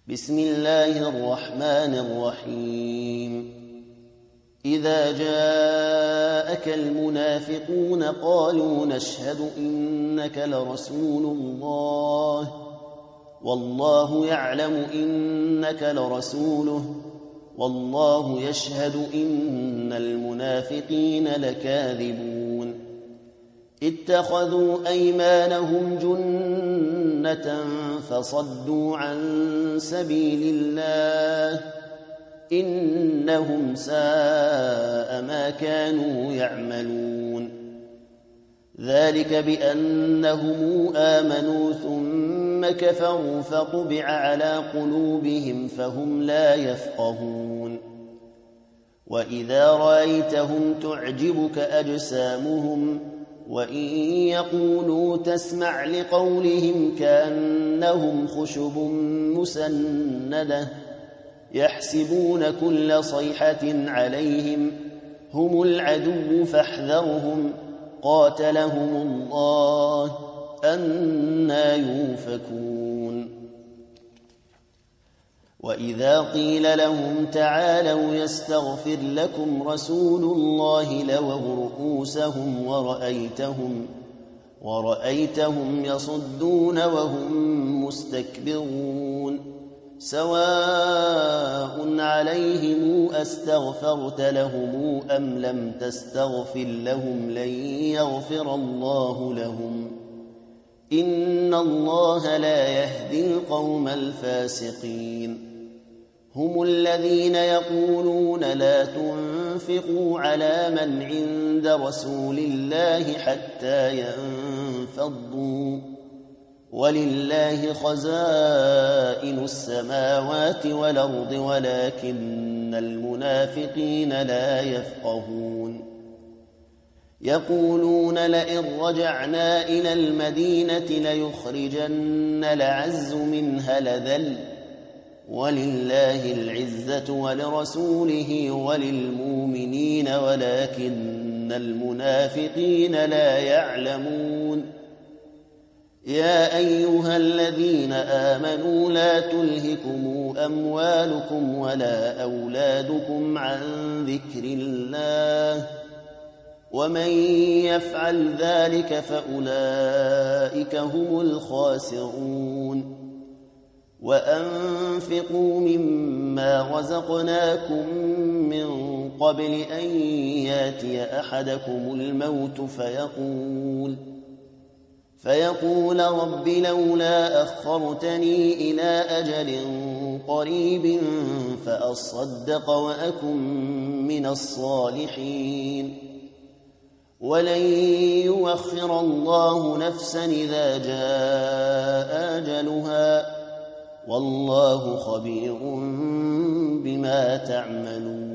بسم الله الرحمن الرحيم إذا جاءك المنافقون قالوا نشهد إنك لرسول الله والله يعلم إنك لرسوله والله يشهد إن المنافقين لكاذبون اتخذوا أيمانهم جنة فصدوا عن سبيل الله إنهم ساء ما كانوا يعملون ذلك بأنهم آمنوا ثم كفروا فطبع على قلوبهم فهم لا يفقهون وإذا رأيتهم تعجبك أجسامهم وإن يقولوا تسمع لقولهم كأنهم خشب مسندة يحسبون كل صيحة عليهم هم العدو فاحذرهم قاتلهم الله أنى يؤفكون وإذا قيل لهم تعالوا يستغفر لكم رسول الله لووا رؤوسهم ورأيتهم يصدون وهم مستكبرون سواء عليهم أستغفرت لهم أم لم تستغفر لهم لن يغفر الله لهم إن الله لا يهدي القوم الفاسقين هم الذين يقولون لا تنفقوا على من عند رسول الله حتى ينفضوا ولله خزائن السماوات والأرض ولكن المنافقين لا يفقهون يقولون لئن رجعنا إلى المدينة ليخرجن الأعز منها الأذل ولله العزة ولرسوله وللمؤمنين ولكن المنافقين لا يعلمون يا أيها الذين آمنوا لا تلهكم أموالكم ولا أولادكم عن ذكر الله ومن يفعل ذلك فأولئك هم الخاسرون وأنفقوا مما رزقناكم من قبل أن ياتي أحدكم الموت فيقول رب لولا أخرتني إلى أجل قريب فأصدق وأكن من الصالحين ولن يؤخر الله نفسا إذا جاء أجلها والله خبير بما تعملون